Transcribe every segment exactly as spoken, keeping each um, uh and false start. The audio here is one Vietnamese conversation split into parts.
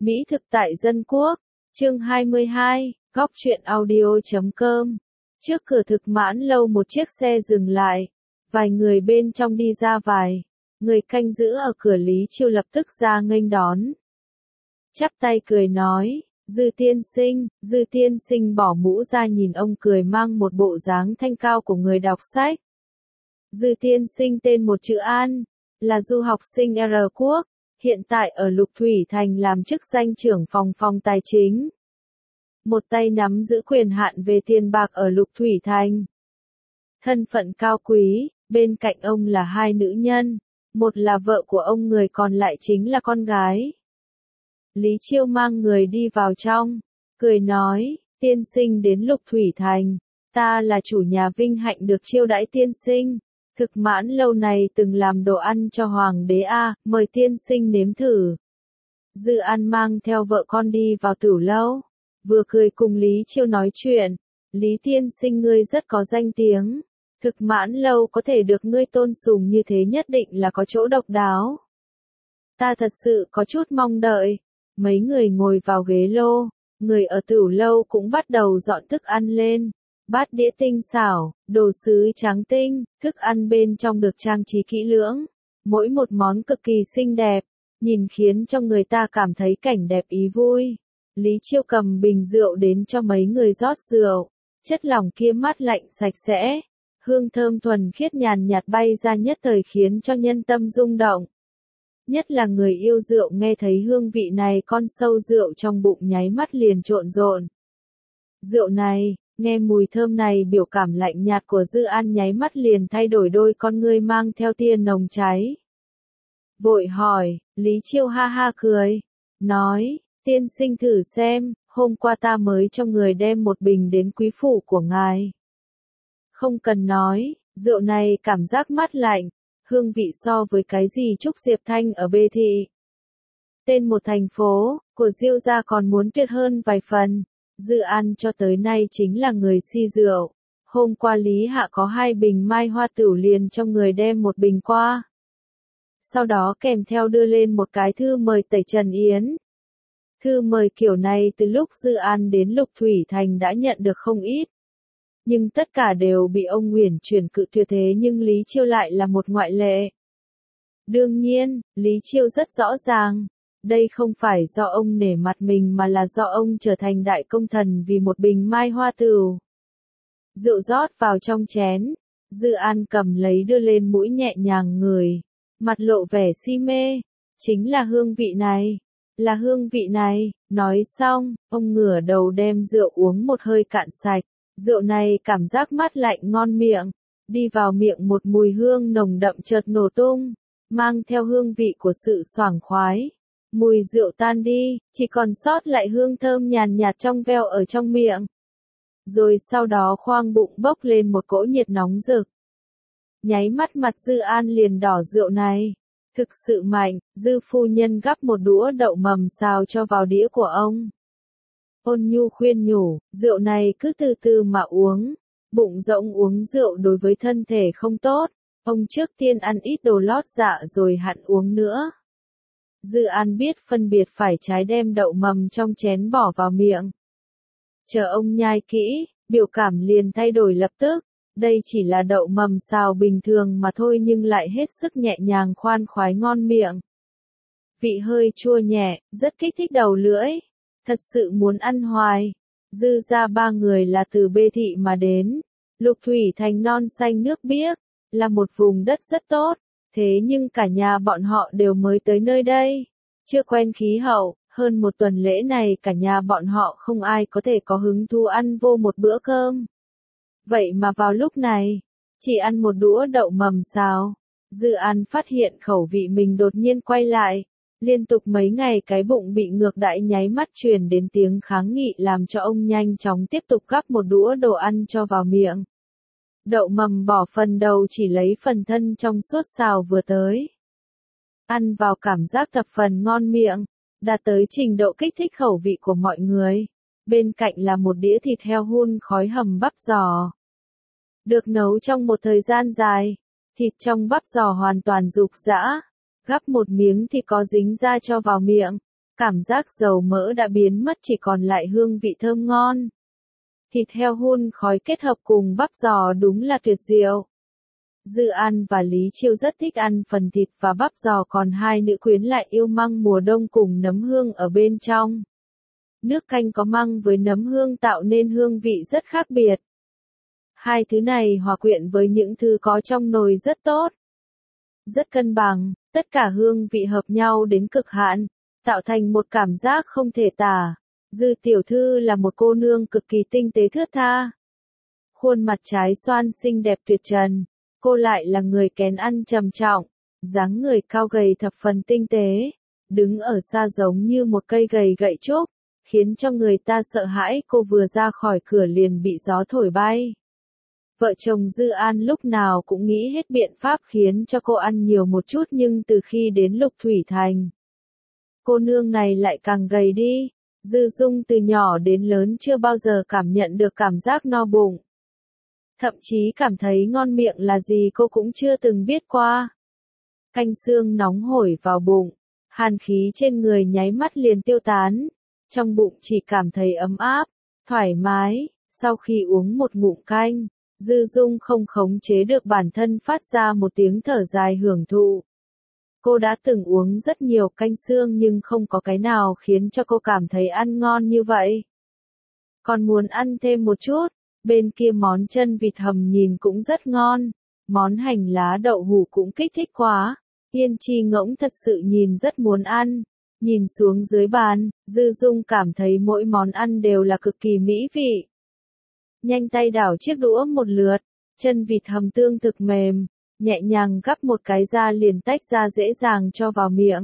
Mỹ thực tại dân quốc, chương hai mươi hai, góc truyện audio.com. Trước cửa thực mãn lâu một chiếc xe dừng lại, vài người bên trong đi ra vài, người canh giữ ở cửa Lý Chiêu lập tức ra nghênh đón. Chắp tay cười nói, Dư tiên sinh, Dư tiên sinh bỏ mũ ra nhìn ông cười mang một bộ dáng thanh cao của người đọc sách. Dư tiên sinh tên một chữ An, là du học sinh R quốc, hiện tại ở Lục Thủy Thành làm chức danh trưởng phòng phòng tài chính. Một tay nắm giữ quyền hạn về tiền bạc ở Lục Thủy Thành. Thân phận cao quý, bên cạnh ông là hai nữ nhân, một là vợ của ông, người còn lại chính là con gái. Lý Chiêu mang người đi vào trong, cười nói, tiên sinh đến Lục Thủy Thành, ta là chủ nhà vinh hạnh được chiêu đãi tiên sinh. Thực mãn lâu này từng làm đồ ăn cho hoàng đế a, mời tiên sinh nếm thử. Dư An mang theo vợ con đi vào tửu lâu, vừa cười cùng Lý Chiêu nói chuyện. Lý tiên sinh ngươi rất có danh tiếng, thực mãn lâu có thể được ngươi tôn sùng như thế nhất định là có chỗ độc đáo. Ta thật sự có chút mong đợi. Mấy người ngồi vào ghế lô, người ở tửu lâu cũng bắt đầu dọn thức ăn lên. Bát đĩa tinh xảo, đồ sứ trắng tinh, thức ăn bên trong được trang trí kỹ lưỡng. Mỗi một món cực kỳ xinh đẹp, nhìn khiến cho người ta cảm thấy cảnh đẹp ý vui. Lý Chiêu cầm bình rượu đến cho mấy người rót rượu. Chất lỏng kia mát lạnh sạch sẽ, hương thơm thuần khiết nhàn nhạt bay ra nhất thời khiến cho nhân tâm rung động. Nhất là người yêu rượu nghe thấy hương vị này, con sâu rượu trong bụng nháy mắt liền trộn rộn. Rượu này, nghe mùi thơm này, biểu cảm lạnh nhạt của Dư An nháy mắt liền thay đổi, đôi con ngươi mang theo tia nồng cháy. Vội hỏi, Lý Chiêu ha ha cười, nói, tiên sinh thử xem, hôm qua ta mới cho người đem một bình đến quý phủ của ngài. Không cần nói, rượu này cảm giác mát lạnh, hương vị so với cái gì Trúc Diệp Thanh ở Bê Thị. Tên một thành phố, của Diêu gia còn muốn tuyệt hơn vài phần. Dư An cho tới nay chính là người si rượu. Hôm qua Lý Hạ có hai bình mai hoa tửu liền cho người đem một bình qua. Sau đó kèm theo đưa lên một cái thư mời tẩy Trần Yến. Thư mời kiểu này từ lúc Dư An đến Lục Thủy Thành đã nhận được không ít. Nhưng tất cả đều bị ông Nguyễn chuyển cự tuyệt, thế nhưng Lý Chiêu lại là một ngoại lệ. Đương nhiên, Lý Chiêu rất rõ ràng. Đây không phải do ông nể mặt mình mà là do ông trở thành đại công thần vì một bình mai hoa tửu. Rượu rót vào trong chén, Dư An cầm lấy đưa lên mũi nhẹ nhàng ngửi, mặt lộ vẻ si mê. Chính là hương vị này, là hương vị này. Nói xong, ông ngửa đầu đem rượu uống một hơi cạn sạch. Rượu này cảm giác mát lạnh ngon miệng, đi vào miệng một mùi hương nồng đậm chợt nổ tung, mang theo hương vị của sự sảng khoái. Mùi rượu tan đi, chỉ còn sót lại hương thơm nhàn nhạt trong veo ở trong miệng. Rồi sau đó khoang bụng bốc lên một cỗ nhiệt nóng rực. Nháy mắt mặt Dư An liền đỏ, rượu này thực sự mạnh. Dư phu nhân gắp một đũa đậu mầm xào cho vào đĩa của ông. Ôn nhu khuyên nhủ, rượu này cứ từ từ mà uống, bụng rỗng uống rượu đối với thân thể không tốt, ông trước tiên ăn ít đồ lót dạ rồi hẵng uống nữa. Dư An biết phân biệt phải trái, đem đậu mầm trong chén bỏ vào miệng. Chờ ông nhai kỹ, biểu cảm liền thay đổi lập tức, đây chỉ là đậu mầm xào bình thường mà thôi nhưng lại hết sức nhẹ nhàng khoan khoái ngon miệng. Vị hơi chua nhẹ, rất kích thích đầu lưỡi. Thật sự muốn ăn hoài. Dư ra ba người là từ Bê Thị mà đến. Lục Thủy Thành non xanh nước biếc, là một vùng đất rất tốt. Thế nhưng cả nhà bọn họ đều mới tới nơi đây, chưa quen khí hậu. Hơn một tuần lễ này cả nhà bọn họ không ai có thể có hứng thú ăn vô một bữa cơm. Vậy mà vào lúc này, chỉ ăn một đũa đậu mầm xào, Dư An phát hiện khẩu vị mình đột nhiên quay lại. Liên tục mấy ngày cái bụng bị ngược đãi nháy mắt truyền đến tiếng kháng nghị làm cho ông nhanh chóng tiếp tục gắp một đũa đồ ăn cho vào miệng. Đậu mầm bỏ phần đầu, chỉ lấy phần thân trong suốt xào vừa tới. Ăn vào cảm giác thập phần ngon miệng, đạt tới trình độ kích thích khẩu vị của mọi người. Bên cạnh là một đĩa thịt heo hun khói hầm bắp giò. Được nấu trong một thời gian dài, thịt trong bắp giò hoàn toàn rục rã. Gắp một miếng thì có dính ra cho vào miệng, Cảm giác dầu mỡ đã biến mất chỉ còn lại hương vị thơm ngon. Thịt heo hun khói kết hợp cùng bắp giò đúng là tuyệt diệu. Dư An và Lý Chiêu rất thích ăn phần thịt và bắp giò, còn hai nữ quyến lại yêu măng mùa đông cùng nấm hương ở bên trong. Nước canh có măng với nấm hương tạo nên hương vị rất khác biệt. Hai thứ này hòa quyện với những thứ có trong nồi rất tốt. Rất cân bằng, tất cả hương vị hợp nhau đến cực hạn, tạo thành một cảm giác không thể tả. Dư tiểu thư là một cô nương cực kỳ tinh tế thướt tha. Khuôn mặt trái xoan xinh đẹp tuyệt trần, cô lại là người kén ăn trầm trọng, dáng người cao gầy thập phần tinh tế, đứng ở xa giống như một cây gầy gậy trúc, khiến cho người ta sợ hãi. Cô vừa ra khỏi cửa liền bị gió thổi bay. Vợ chồng Dư An lúc nào cũng nghĩ hết biện pháp khiến cho cô ăn nhiều một chút, nhưng từ khi đến Lục Thủy Thành, cô nương này lại càng gầy đi. Dư Dung từ nhỏ đến lớn chưa bao giờ cảm nhận được cảm giác no bụng. Thậm chí cảm thấy ngon miệng là gì cô cũng chưa từng biết qua. Canh xương nóng hổi vào bụng, hàn khí trên người nháy mắt liền tiêu tán. Trong bụng chỉ cảm thấy ấm áp, thoải mái. Sau khi uống một ngụm canh, Dư Dung không khống chế được bản thân phát ra một tiếng thở dài hưởng thụ. Cô đã từng uống rất nhiều canh xương nhưng không có cái nào khiến cho cô cảm thấy ăn ngon như vậy. Còn muốn ăn thêm một chút, bên kia món chân vịt hầm nhìn cũng rất ngon, món hành lá đậu hũ cũng kích thích quá. Yên Chi Ngỗng thật sự nhìn rất muốn ăn. Nhìn xuống dưới bàn, Dư Dung cảm thấy mỗi món ăn đều là cực kỳ mỹ vị. Nhanh tay đảo chiếc đũa một lượt, chân vịt hầm tương thực mềm, nhẹ nhàng gắp một cái ra liền tách ra dễ dàng cho vào miệng.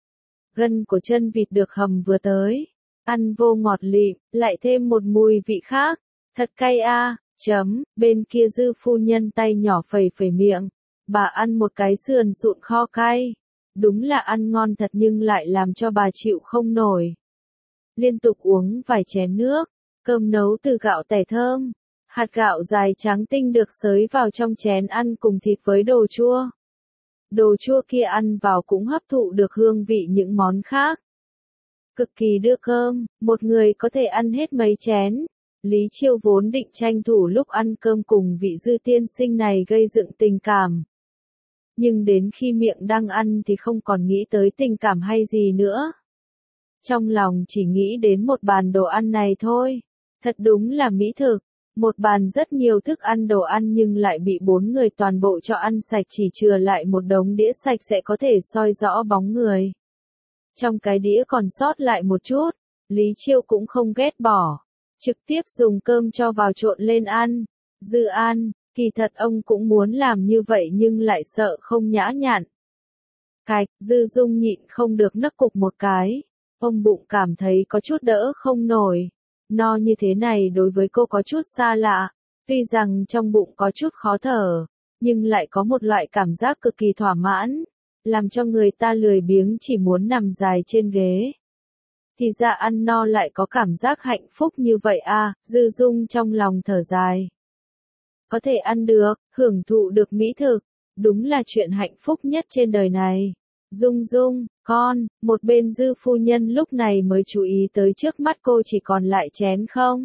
Gân của chân vịt được hầm vừa tới, ăn vô ngọt lịm, lại thêm một mùi vị khác, thật cay a. À, chấm, bên kia Dư phu nhân tay nhỏ phẩy phẩy miệng, bà ăn một cái sườn sụn kho cay, đúng là ăn ngon thật nhưng lại làm cho bà chịu không nổi. Liên tục uống vài chén nước, cơm nấu từ gạo tẻ thơm, hạt gạo dài trắng tinh được xới vào trong chén ăn cùng thịt với đồ chua. Đồ chua kia ăn vào cũng hấp thụ được hương vị những món khác. Cực kỳ đưa cơm, một người có thể ăn hết mấy chén. Lý Chiêu vốn định tranh thủ lúc ăn cơm cùng vị Dư tiên sinh này gây dựng tình cảm. Nhưng đến khi miệng đang ăn thì không còn nghĩ tới tình cảm hay gì nữa. Trong lòng chỉ nghĩ đến một bàn đồ ăn này thôi. Thật đúng là mỹ thực. Một bàn rất nhiều thức ăn đồ ăn nhưng lại bị bốn người toàn bộ cho ăn sạch, chỉ chừa lại một đống đĩa sạch sẽ có thể soi rõ bóng người. Trong cái đĩa còn sót lại một chút, Lý Chiêu cũng không ghét bỏ. Trực tiếp dùng cơm cho vào trộn lên ăn. Dư An, kỳ thật ông cũng muốn làm như vậy nhưng lại sợ không nhã nhặn. Cạch, Dư Dung nhịn không được nấc cục một cái. Ông bụng cảm thấy có chút đỡ không nổi. No như thế này đối với cô có chút xa lạ. Tuy rằng trong bụng có chút khó thở, nhưng lại có một loại cảm giác cực kỳ thỏa mãn, làm cho người ta lười biếng chỉ muốn nằm dài trên ghế. Thì ra ăn no lại có cảm giác hạnh phúc như vậy à, Dư Dung trong lòng thở dài. Có thể ăn được, hưởng thụ được mỹ thực, đúng là chuyện hạnh phúc nhất trên đời này. Dung Dung, con, một bên Dư phu nhân lúc này mới chú ý tới trước mắt cô chỉ còn lại chén không.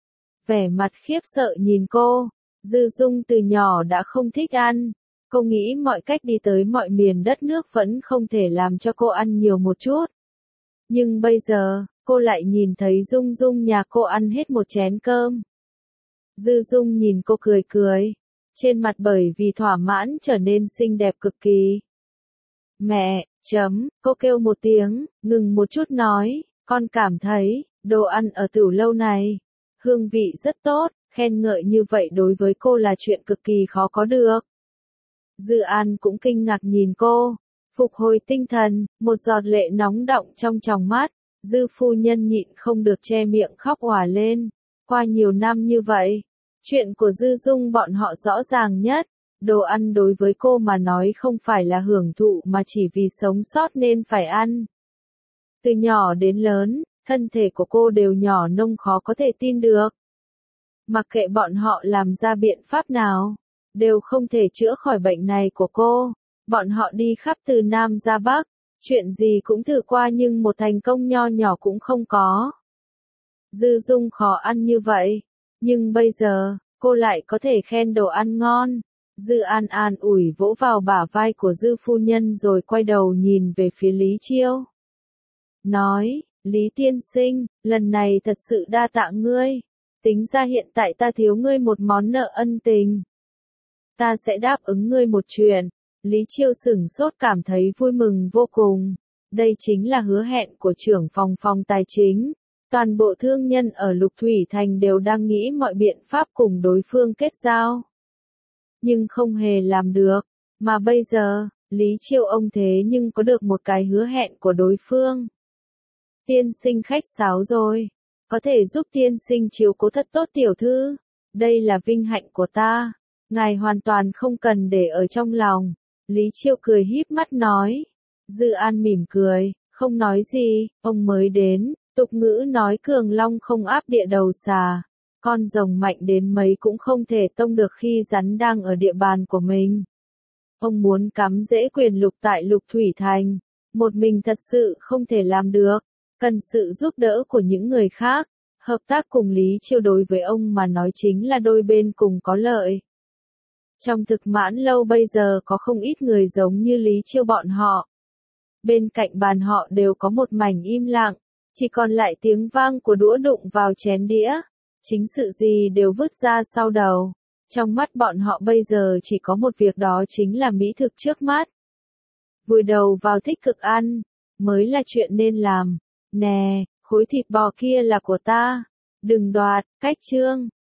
Vẻ mặt khiếp sợ nhìn cô, Dư Dung từ nhỏ đã không thích ăn. Cô nghĩ mọi cách đi tới mọi miền đất nước vẫn không thể làm cho cô ăn nhiều một chút. Nhưng bây giờ, cô lại nhìn thấy Dung Dung nhà cô ăn hết một chén cơm. Dư Dung nhìn cô cười cười, trên mặt bởi vì thỏa mãn trở nên xinh đẹp cực kỳ. Mẹ, chấm, cô kêu một tiếng, ngừng một chút nói, con cảm thấy, đồ ăn ở Tửu Lâu này, hương vị rất tốt, khen ngợi như vậy đối với cô là chuyện cực kỳ khó có được. Dư An cũng kinh ngạc nhìn cô, phục hồi tinh thần, một giọt lệ nóng đọng trong tròng mắt, Dư phu nhân nhịn không được che miệng khóc òa lên. Qua nhiều năm như vậy, chuyện của Dư Dung bọn họ rõ ràng nhất, đồ ăn đối với cô mà nói không phải là hưởng thụ mà chỉ vì sống sót nên phải ăn. Từ nhỏ đến lớn, thân thể của cô đều nhỏ nông khó có thể tin được. Mặc kệ bọn họ làm ra biện pháp nào, đều không thể chữa khỏi bệnh này của cô. Bọn họ đi khắp từ Nam ra Bắc, Chuyện gì cũng thử qua nhưng một thành công nho nhỏ cũng không có. Dư Dung khó ăn như vậy, nhưng bây giờ, cô lại có thể khen đồ ăn ngon. Dư An an ủi vỗ vào bả vai của Dư phu nhân rồi quay đầu nhìn về phía Lý Chiêu. Nói, Lý tiên sinh, lần này thật sự đa tạ ngươi. Tính ra hiện tại ta thiếu ngươi một món nợ ân tình. Ta sẽ đáp ứng ngươi một chuyện. Lý Chiêu sửng sốt cảm thấy vui mừng vô cùng. Đây chính là hứa hẹn của trưởng phòng phòng tài chính. Toàn bộ thương nhân ở Lục Thủy Thành đều đang nghĩ mọi biện pháp cùng đối phương kết giao. Nhưng không hề làm được. Mà bây giờ, Lý Chiêu ông thế nhưng có được một cái hứa hẹn của đối phương. Tiên sinh khách sáo rồi. Có thể giúp tiên sinh chiếu cố thật tốt tiểu thư. Đây là vinh hạnh của ta. Ngài hoàn toàn không cần để ở trong lòng. Lý Chiêu cười híp mắt nói. Dư An mỉm cười, không nói gì, ông mới đến. Tục ngữ nói cường long không áp địa đầu xà. Con rồng mạnh đến mấy cũng không thể tông được khi rắn đang ở địa bàn của mình. Ông muốn cắm rễ quyền lực tại Lục Thủy Thành. Một mình thật sự không thể làm được. Cần sự giúp đỡ của những người khác. Hợp tác cùng Lý Chiêu đối với ông mà nói chính là đôi bên cùng có lợi. Trong thực mãn lâu bây giờ có không ít người giống như Lý Chiêu bọn họ. Bên cạnh bàn họ đều có một mảnh im lặng. Chỉ còn lại tiếng vang của đũa đụng vào chén đĩa. Chính sự gì đều vứt ra sau đầu. Trong mắt bọn họ bây giờ chỉ có một việc, đó chính là mỹ thực trước mắt. Vùi đầu vào tích cực ăn, mới là chuyện nên làm. Nè, khối thịt bò kia là của ta. Đừng đoạt, cách chương.